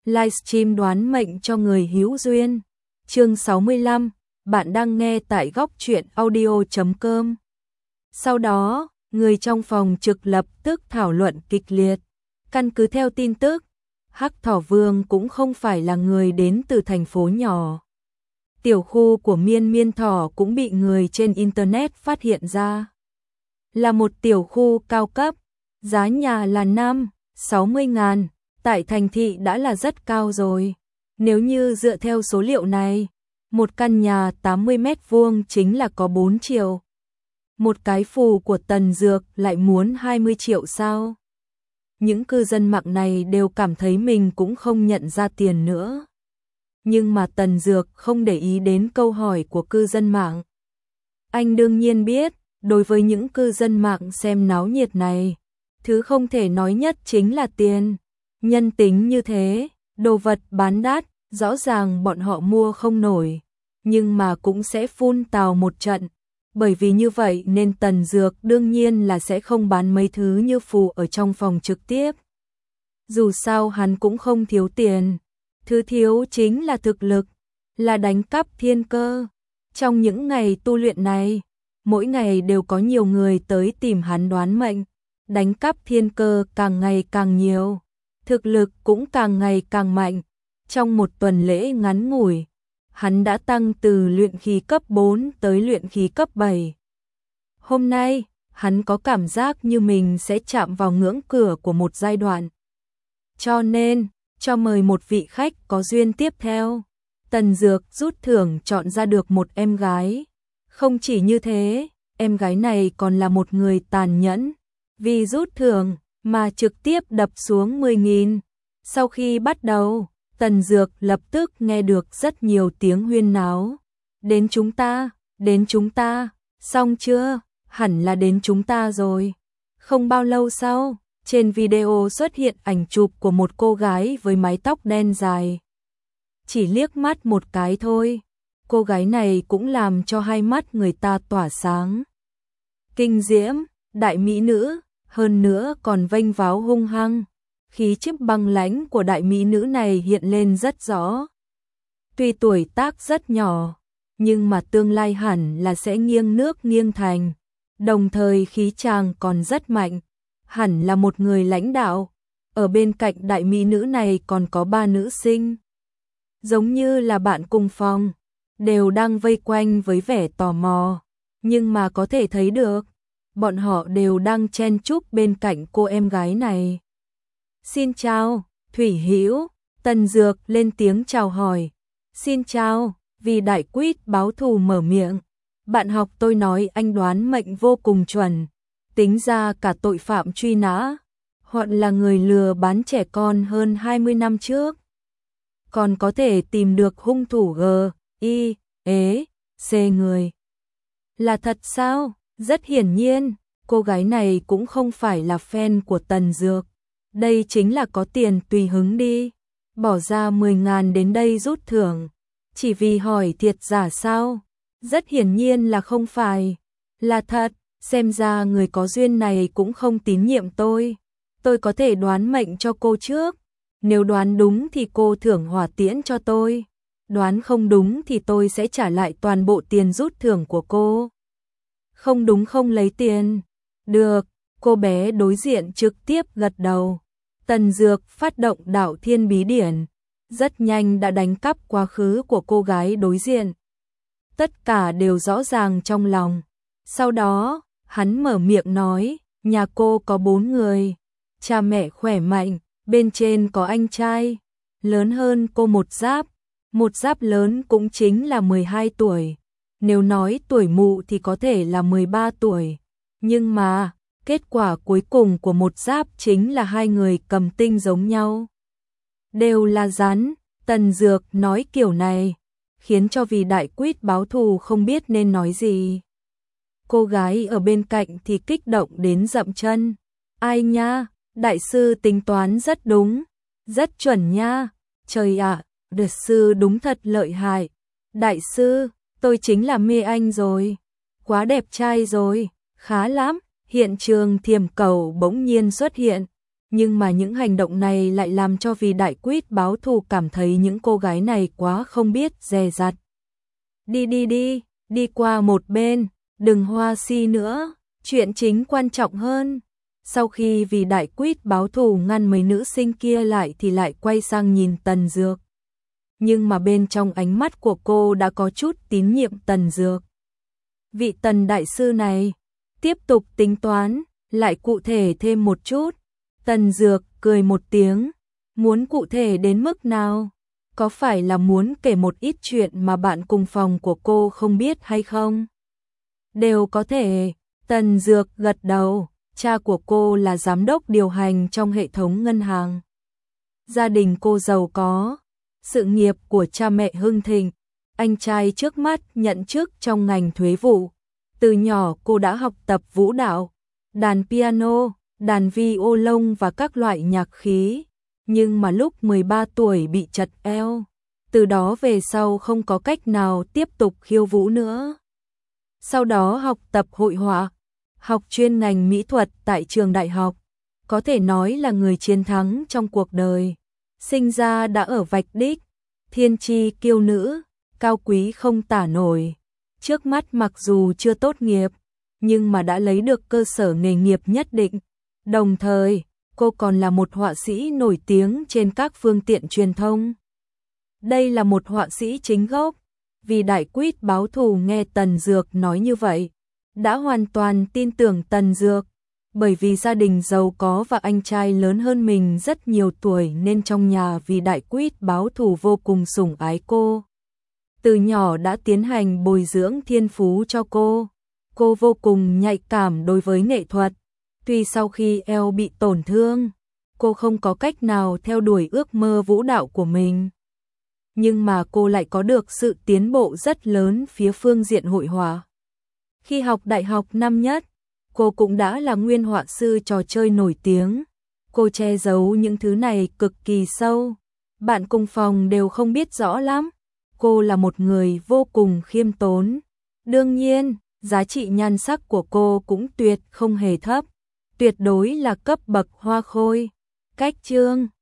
livestream đoán mệnh cho người hữu duyên. Chương 65, bạn đang nghe tại góc truyện audio.com. Sau đó, người trong phòng trực lập tức thảo luận kịch liệt. Căn cứ theo tin tức, Hắc Thỏ Vương cũng không phải là người đến từ thành phố nhỏ. Tiểu khu của Miên Miên Thỏ cũng bị người trên internet phát hiện ra. Là một tiểu khu cao cấp, giá nhà là 60.000, tại thành thị đã là rất cao rồi. Nếu như dựa theo số liệu này, một căn nhà 80 mét vuông chính là có 4 triệu. Một cái phù của Tần Dược lại muốn 20 triệu sao? Những cư dân mạng này đều cảm thấy mình cũng không nhận ra tiền nữa. Nhưng mà Tần Dược không để ý đến câu hỏi của cư dân mạng. Anh đương nhiên biết, đối với những cư dân mạng xem náo nhiệt này, thứ không thể nói nhất chính là tiền. Nhân tính như thế, đồ vật bán đắt, rõ ràng bọn họ mua không nổi, nhưng mà cũng sẽ phun tào một trận. Bởi vì như vậy nên Tần Dược đương nhiên là sẽ không bán mấy thứ như phù ở trong phòng trực tiếp. Dù sao hắn cũng không thiếu tiền, thứ thiếu chính là thực lực, là đánh cắp thiên cơ. Trong những ngày tu luyện này, mỗi ngày đều có nhiều người tới tìm hắn đoán mệnh, đánh cắp thiên cơ càng ngày càng nhiều, thực lực cũng càng ngày càng mạnh. Trong một tuần lễ ngắn ngủi, hắn đã tăng từ luyện khí cấp 4 tới luyện khí cấp 7. Hôm nay, hắn có cảm giác như mình sẽ chạm vào ngưỡng cửa của một giai đoạn. Cho nên, cho mời một vị khách có duyên tiếp theo. Tần Dược rút thưởng chọn ra được một em gái. Không chỉ như thế, em gái này còn là một người tàn nhẫn. Vì rút thưởng mà trực tiếp đập xuống 10.000. Sau khi bắt đầu, Tần Dược lập tức nghe được rất nhiều tiếng huyên náo. Đến chúng ta, xong chưa? Hẳn là đến chúng ta rồi. Không bao lâu sau, trên video xuất hiện ảnh chụp của một cô gái với mái tóc đen dài. Chỉ liếc mắt một cái thôi, cô gái này cũng làm cho hai mắt người ta tỏa sáng. Kinh diễm, đại mỹ nữ, hơn nữa còn vênh váo hung hăng. Khí chất băng lãnh của đại mỹ nữ này hiện lên rất rõ. Tuy tuổi tác rất nhỏ, nhưng mà tương lai hẳn là sẽ nghiêng nước nghiêng thành. Đồng thời khí chàng còn rất mạnh, hẳn là một người lãnh đạo. Ở bên cạnh đại mỹ nữ này còn có 3 nữ sinh. Giống như là bạn cùng phòng, đều đang vây quanh với vẻ tò mò. Nhưng mà có thể thấy được, bọn họ đều đang chen chúc bên cạnh cô em gái này. Xin chào, Thủy Hữu, Tần Dược lên tiếng chào hỏi. Xin chào, vì đại quýt báo thù mở miệng. Bạn học tôi nói anh đoán mệnh vô cùng chuẩn. Tính ra cả tội phạm truy nã, hoặc là người lừa bán trẻ con hơn 20 năm trước. Còn có thể tìm được hung thủ C người. Là thật sao? Rất hiển nhiên, cô gái này cũng không phải là fan của Tần Dược. Đây chính là có tiền tùy hứng đi. Bỏ ra 10.000 đến đây rút thưởng. Chỉ vì hỏi thiệt giả sao? Rất hiển nhiên là không phải. Là thật, xem ra người có duyên này cũng không tín nhiệm tôi. Tôi có thể đoán mệnh cho cô trước. Nếu đoán đúng thì cô thưởng hỏa tiễn cho tôi. Đoán không đúng thì tôi sẽ trả lại toàn bộ tiền rút thưởng của cô. Không đúng không lấy tiền. Được, cô bé đối diện trực tiếp gật đầu. Tần Dược phát động đạo thiên bí điển, rất nhanh đã đánh cắp quá khứ của cô gái đối diện. Tất cả đều rõ ràng trong lòng. Sau đó, hắn mở miệng nói, nhà cô có 4 người, cha mẹ khỏe mạnh, bên trên có anh trai, lớn hơn cô một giáp lớn cũng chính là 12 tuổi. Nếu nói tuổi mụ thì có thể là 13 tuổi, nhưng mà kết quả cuối cùng của một giáp chính là 2 người cầm tinh giống nhau. Đều là rắn, Tần Dược nói kiểu này, khiến cho vì đại quýt báo thù không biết nên nói gì. Cô gái ở bên cạnh thì kích động đến dậm chân. Ai nha, đại sư tính toán rất đúng, rất chuẩn nha. Trời ạ, đại sư đúng thật lợi hại. Đại sư, tôi chính là mê anh rồi. Quá đẹp trai rồi, khá lắm. Hiện trường Thiểm Cầu bỗng nhiên xuất hiện, Nhưng mà những hành động này lại làm cho Vì Đại Quýt báo thù cảm thấy những cô gái này quá không biết dè dặt. Đi qua một bên, đừng hoa si nữa, chuyện chính quan trọng hơn. Sau khi Vì Đại Quýt báo thù ngăn mấy nữ sinh kia lại thì lại quay sang nhìn Tần Dược. Nhưng mà bên trong ánh mắt của cô đã có chút tín nhiệm Tần Dược. Vị Tần đại sư này, tiếp tục tính toán, lại cụ thể thêm một chút. Tần Dược cười một tiếng, muốn cụ thể đến mức nào? Có phải là muốn kể một ít chuyện mà bạn cùng phòng của cô không biết hay không? Đều có thể, Tần Dược gật đầu, cha của cô là giám đốc điều hành trong hệ thống ngân hàng. Gia đình cô giàu có, sự nghiệp của cha mẹ hưng thịnh, anh trai trước mắt nhận chức trong ngành thuế vụ. Từ nhỏ cô đã học tập vũ đạo, đàn piano, đàn violon và các loại nhạc khí. Nhưng mà lúc 13 tuổi bị chật eo, từ đó về sau không có cách nào tiếp tục khiêu vũ nữa. Sau đó học tập hội họa, học chuyên ngành mỹ thuật tại trường đại học, có thể nói là người chiến thắng trong cuộc đời. Sinh ra đã ở vạch đích, thiên chi kiêu nữ, cao quý không tả nổi. Trước mắt mặc dù chưa tốt nghiệp, nhưng mà đã lấy được cơ sở nghề nghiệp nhất định. Đồng thời, cô còn là một họa sĩ nổi tiếng trên các phương tiện truyền thông. Đây là một họa sĩ chính gốc. Vì Đại Quýt báo thù nghe Tần Dược nói như vậy, đã hoàn toàn tin tưởng Tần Dược. Bởi vì gia đình giàu có và anh trai lớn hơn mình rất nhiều tuổi nên trong nhà Vì Đại Quýt báo thù vô cùng sủng ái cô. Từ nhỏ đã tiến hành bồi dưỡng thiên phú cho cô. Cô vô cùng nhạy cảm đối với nghệ thuật. Tuy sau khi eo bị tổn thương, cô không có cách nào theo đuổi ước mơ vũ đạo của mình. Nhưng mà cô lại có được sự tiến bộ rất lớn phía phương diện hội họa. Khi học đại học năm nhất, cô cũng đã là nguyên họa sư trò chơi nổi tiếng. Cô che giấu những thứ này cực kỳ sâu. Bạn cùng phòng đều không biết rõ lắm. Cô là một người vô cùng khiêm tốn. Đương nhiên, giá trị nhan sắc của cô cũng tuyệt không hề thấp. Tuyệt đối là cấp bậc hoa khôi. Cách chương